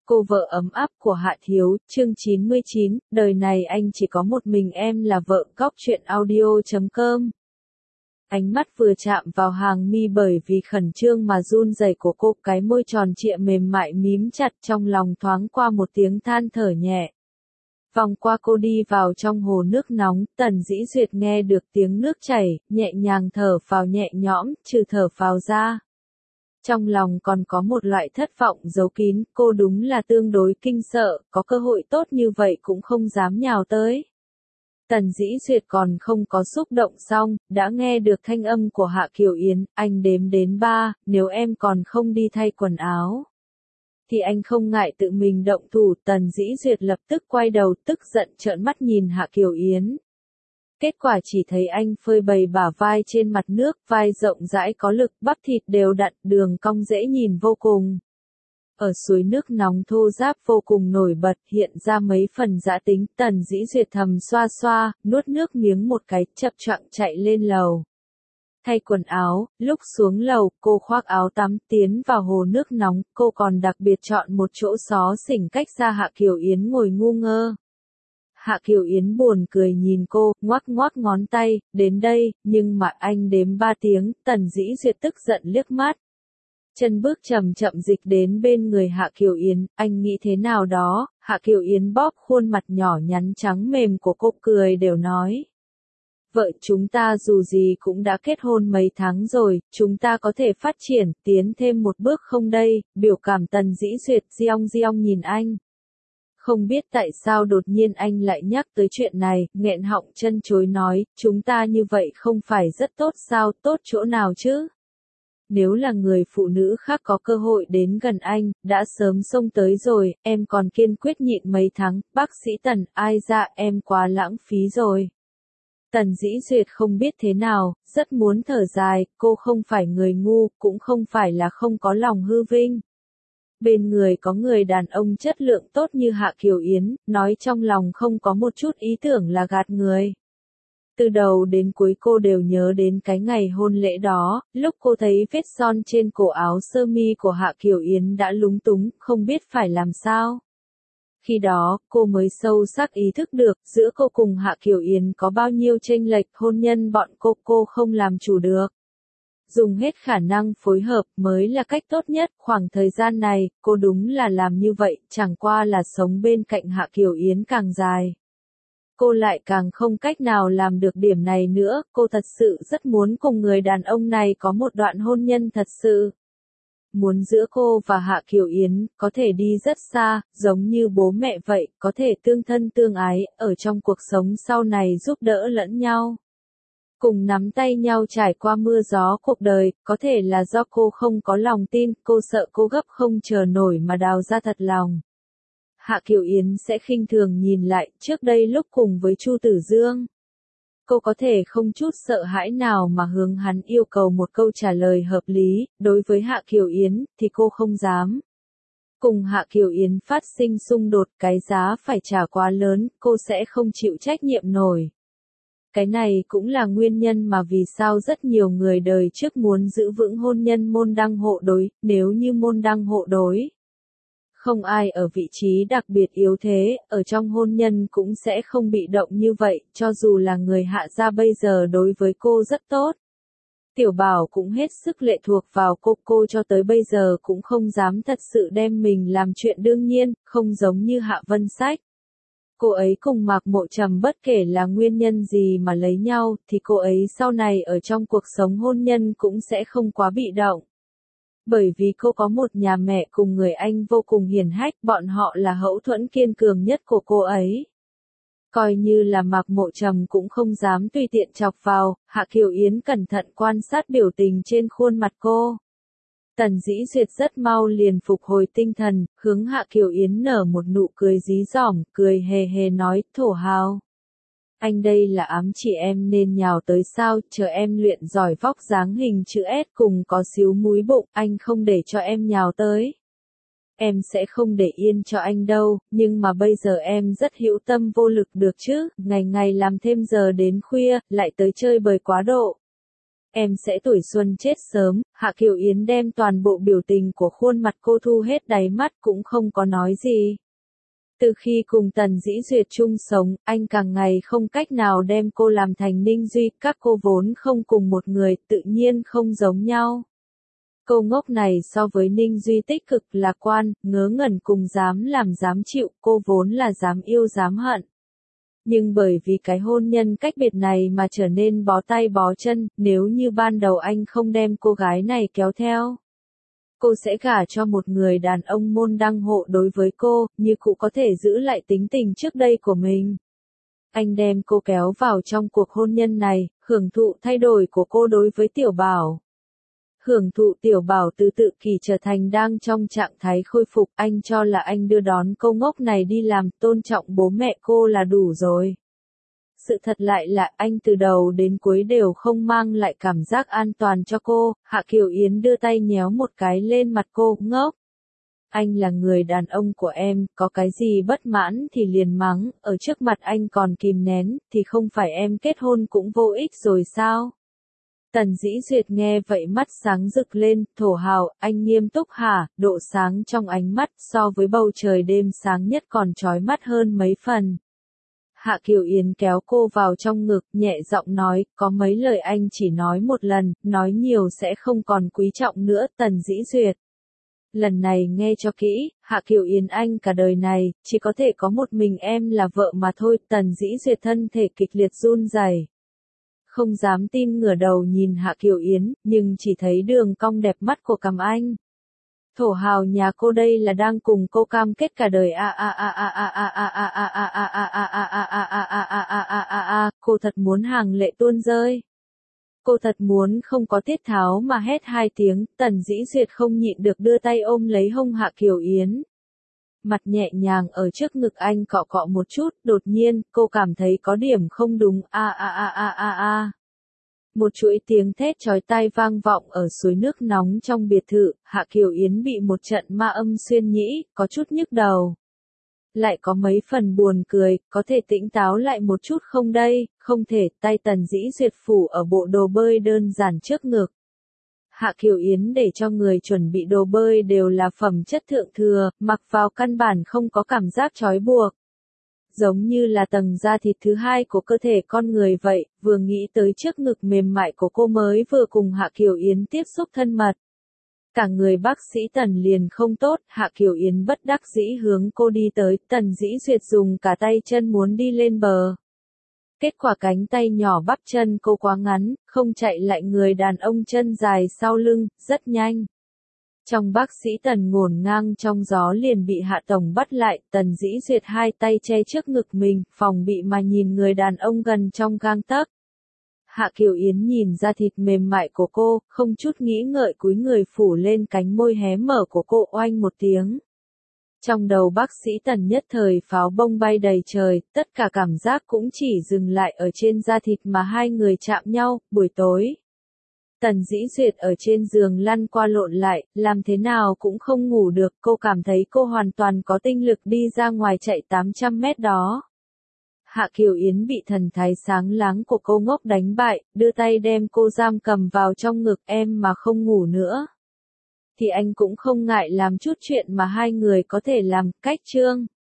Cô vợ ấm áp của Hạ Thiếu, chương 99, đời này anh chỉ có một mình em là vợ. Góc truyện audio.com. Ánh mắt vừa chạm vào hàng mi bởi vì khẩn trương mà run rẩy của cô, cái môi tròn trịa mềm mại mím chặt, trong lòng thoáng qua một tiếng than thở nhẹ. Vòng qua cô đi vào trong hồ nước nóng, Tần Dĩ Duyệt nghe được tiếng nước chảy, nhẹ nhàng thở vào nhẹ nhõm, trừ thở vào ra. Trong lòng còn có một loại thất vọng giấu kín, cô đúng là tương đối kinh sợ, có cơ hội tốt như vậy cũng không dám nhào tới. Tần Dĩ Duyệt còn không có xúc động xong, đã nghe được thanh âm của Hạ Kiều Yến, anh đếm đến 3, nếu em còn không đi thay quần áo thì anh không ngại tự mình động thủ. Tần Dĩ Duyệt lập tức quay đầu, tức giận trợn mắt nhìn Hạ Kiều Yến. Kết quả chỉ thấy anh phơi bày bả vai trên mặt nước, vai rộng rãi có lực, bắp thịt đều đặn, đường cong dễ nhìn vô cùng. Ở suối nước nóng thô ráp vô cùng nổi bật, hiện ra mấy phần dã tính. Tần Dĩ Duyệt thầm xoa xoa, nuốt nước miếng một cái, chập choạng chạy lên lầu. Thay quần áo, lúc xuống lầu, cô khoác áo tắm tiến vào hồ nước nóng, cô còn đặc biệt chọn một chỗ xó xỉnh cách xa Hạ Kiều Yến ngồi ngu ngơ. Hạ Kiều Yến buồn cười nhìn cô, ngoắc ngoắc ngón tay, đến đây, nhưng mà anh đếm 3 tiếng. Tần Dĩ Duyệt tức giận liếc mắt. Chân bước chậm chậm dịch đến bên người Hạ Kiều Yến, anh nghĩ thế nào đó. Hạ Kiều Yến bóp khuôn mặt nhỏ nhắn trắng mềm của cô, cười đều nói. Vợ chúng ta dù gì cũng đã kết hôn mấy tháng rồi, chúng ta có thể phát triển, tiến thêm một bước không đây. Biểu cảm Tần Dĩ Duyệt giong nhìn anh. Không biết tại sao đột nhiên anh lại nhắc tới chuyện này, nghẹn họng chân chối nói, chúng ta như vậy không phải rất tốt sao, tốt chỗ nào chứ? Nếu là người phụ nữ khác có cơ hội đến gần anh, đã sớm xông tới rồi, em còn kiên quyết nhịn mấy tháng. Bác sĩ Tần, ai ra, em quá lãng phí rồi. Tần Dĩ Duyệt không biết thế nào, rất muốn thở dài, cô không phải người ngu, cũng không phải là không có lòng hư vinh. Bên người có người đàn ông chất lượng tốt như Hạ Kiều Yến, nói trong lòng không có một chút ý tưởng là gạt người. Từ đầu đến cuối cô đều nhớ đến cái ngày hôn lễ đó, lúc cô thấy vết son trên cổ áo sơ mi của Hạ Kiều Yến đã lúng túng, không biết phải làm sao. Khi đó, cô mới sâu sắc ý thức được, giữa cô cùng Hạ Kiều Yến có bao nhiêu chênh lệch, hôn nhân bọn cô không làm chủ được. Dùng hết khả năng phối hợp mới là cách tốt nhất. Khoảng thời gian này, cô đúng là làm như vậy, chẳng qua là sống bên cạnh Hạ Kiều Yến càng dài. Cô lại càng không cách nào làm được điểm này nữa, cô thật sự rất muốn cùng người đàn ông này có một đoạn hôn nhân thật sự. Muốn giữa cô và Hạ Kiều Yến, có thể đi rất xa, giống như bố mẹ vậy, có thể tương thân tương ái, ở trong cuộc sống sau này giúp đỡ lẫn nhau. Cùng nắm tay nhau trải qua mưa gió cuộc đời, có thể là do cô không có lòng tin, cô sợ cô gấp không chờ nổi mà đào ra thật lòng. Hạ Kiều Yến sẽ khinh thường nhìn lại, trước đây lúc cùng với Chu Tử Dương. Cô có thể không chút sợ hãi nào mà hướng hắn yêu cầu một câu trả lời hợp lý, đối với Hạ Kiều Yến, thì cô không dám. Cùng Hạ Kiều Yến phát sinh xung đột, cái giá phải trả quá lớn, cô sẽ không chịu trách nhiệm nổi. Cái này cũng là nguyên nhân mà vì sao rất nhiều người đời trước muốn giữ vững hôn nhân môn đăng hộ đối, nếu như môn đăng hộ đối. Không ai ở vị trí đặc biệt yếu thế, ở trong hôn nhân cũng sẽ không bị động như vậy, cho dù là người Hạ gia bây giờ đối với cô rất tốt. Tiểu Bảo cũng hết sức lệ thuộc vào cô cho tới bây giờ cũng không dám thật sự đem mình làm chuyện đương nhiên, không giống như Hạ Vân Sách. Cô ấy cùng Mạc Mộ Trầm bất kể là nguyên nhân gì mà lấy nhau, thì cô ấy sau này ở trong cuộc sống hôn nhân cũng sẽ không quá bị động. Bởi vì cô có một nhà mẹ cùng người anh vô cùng hiền hách, bọn họ là hậu thuẫn kiên cường nhất của cô ấy. Coi như là Mạc Mộ Trầm cũng không dám tùy tiện chọc vào. Hạ Kiều Yến cẩn thận quan sát biểu tình trên khuôn mặt cô. Tần Dĩ Duyệt rất mau liền phục hồi tinh thần, hướng Hạ Kiều Yến nở một nụ cười dí dỏm, cười hề hề nói, thổ hào. Anh đây là ám chỉ em nên nhào tới sao, chờ em luyện giỏi vóc dáng hình chữ S cùng có xíu múi bụng, anh không để cho em nhào tới. Em sẽ không để yên cho anh đâu, nhưng mà bây giờ em rất hữu tâm vô lực được chứ, ngày ngày làm thêm giờ đến khuya, lại tới chơi bời quá độ. Em sẽ tuổi xuân chết sớm, Hạ Kiều Yến đem toàn bộ biểu tình của khuôn mặt cô thu hết đáy mắt cũng không có nói gì. Từ khi cùng Tần Dĩ Duyệt chung sống, anh càng ngày không cách nào đem cô làm thành Ninh Duy, các cô vốn không cùng một người, tự nhiên không giống nhau. Cô ngốc này so với Ninh Duy tích cực lạc quan, ngớ ngẩn cùng dám làm dám chịu, cô vốn là dám yêu dám hận. Nhưng bởi vì cái hôn nhân cách biệt này mà trở nên bó tay bó chân, nếu như ban đầu anh không đem cô gái này kéo theo. Cô sẽ gả cho một người đàn ông môn đăng hộ đối với cô, như cụ có thể giữ lại tính tình trước đây của mình. Anh đem cô kéo vào trong cuộc hôn nhân này, hưởng thụ thay đổi của cô đối với Tiểu Bảo. Hưởng thụ Tiểu Bảo từ tự kỷ trở thành đang trong trạng thái khôi phục, anh cho là anh đưa đón cô ngốc này đi làm, tôn trọng bố mẹ cô là đủ rồi. Sự thật lại là anh từ đầu đến cuối đều không mang lại cảm giác an toàn cho cô. Hạ Kiều Yến đưa tay nhéo một cái lên mặt cô, ngốc. Anh là người đàn ông của em, có cái gì bất mãn thì liền mắng, ở trước mặt anh còn kìm nén, thì không phải em kết hôn cũng vô ích rồi sao? Tần Dĩ Duyệt nghe vậy mắt sáng rực lên, thổ hào, anh nghiêm túc hả, độ sáng trong ánh mắt so với bầu trời đêm sáng nhất còn chói mắt hơn mấy phần. Hạ Kiều Yến kéo cô vào trong ngực, nhẹ giọng nói, có mấy lời anh chỉ nói một lần, nói nhiều sẽ không còn quý trọng nữa, Tần Dĩ Duyệt. Lần này nghe cho kỹ, Hạ Kiều Yến anh cả đời này, chỉ có thể có một mình em là vợ mà thôi, Tần Dĩ Duyệt thân thể kịch liệt run rẩy. Không dám tin ngửa đầu nhìn Hạ Kiều Yến, nhưng chỉ thấy đường cong đẹp mắt của cằm anh. Thổ hào nhà cô đây là đang cùng cô cam kết cả đời cô thật muốn hàng lệ tuôn rơi. Cô thật muốn không có tiết tháo mà hét hai tiếng, Tần Dĩ Duyệt không nhịn được đưa tay ôm lấy hông Hạ Kiều Yến. Mặt nhẹ nhàng ở trước ngực anh cọ cọ một chút, đột nhiên, cô cảm thấy có điểm không đúng, Một chuỗi tiếng thét chói tai vang vọng ở suối nước nóng trong biệt thự, Hạ Kiều Yến bị một trận ma âm xuyên nhĩ, có chút nhức đầu. Lại có mấy phần buồn cười, có thể tỉnh táo lại một chút không đây, không thể, tay Tần Dĩ Duyệt phủ ở bộ đồ bơi đơn giản trước ngực. Hạ Kiều Yến để cho người chuẩn bị đồ bơi đều là phẩm chất thượng thừa, mặc vào căn bản không có cảm giác trói buộc. Giống như là tầng da thịt thứ hai của cơ thể con người vậy, vừa nghĩ tới trước ngực mềm mại của cô mới vừa cùng Hạ Kiều Yến tiếp xúc thân mật. Cả người bác sĩ Tần liền không tốt, Hạ Kiều Yến bất đắc dĩ hướng cô đi tới, Tần Dĩ Duyệt dùng cả tay chân muốn đi lên bờ. Kết quả cánh tay nhỏ bắp chân cô quá ngắn, không chạy lại người đàn ông chân dài sau lưng, rất nhanh. Trong bác sĩ Tần ngổn ngang trong gió liền bị Hạ Tổng bắt lại, Tần Dĩ Duyệt hai tay che trước ngực mình, phòng bị mà nhìn người đàn ông gần trong gang tấc. Hạ Kiều Yến nhìn ra thịt mềm mại của cô, không chút nghĩ ngợi cúi người phủ lên cánh môi hé mở của cô, oanh một tiếng. Trong đầu bác sĩ Tần nhất thời pháo bông bay đầy trời, tất cả cảm giác cũng chỉ dừng lại ở trên da thịt mà hai người chạm nhau. Buổi tối, Tần Dĩ Duyệt ở trên giường lăn qua lộn lại, làm thế nào cũng không ngủ được, cô cảm thấy cô hoàn toàn có tinh lực đi ra ngoài chạy 800 mét đó. Hạ Kiều Yến bị thần thái sáng láng của cô ngốc đánh bại, đưa tay đem cô giam cầm vào trong ngực, em mà không ngủ nữa thì anh cũng không ngại làm chút chuyện mà hai người có thể làm, cách chương.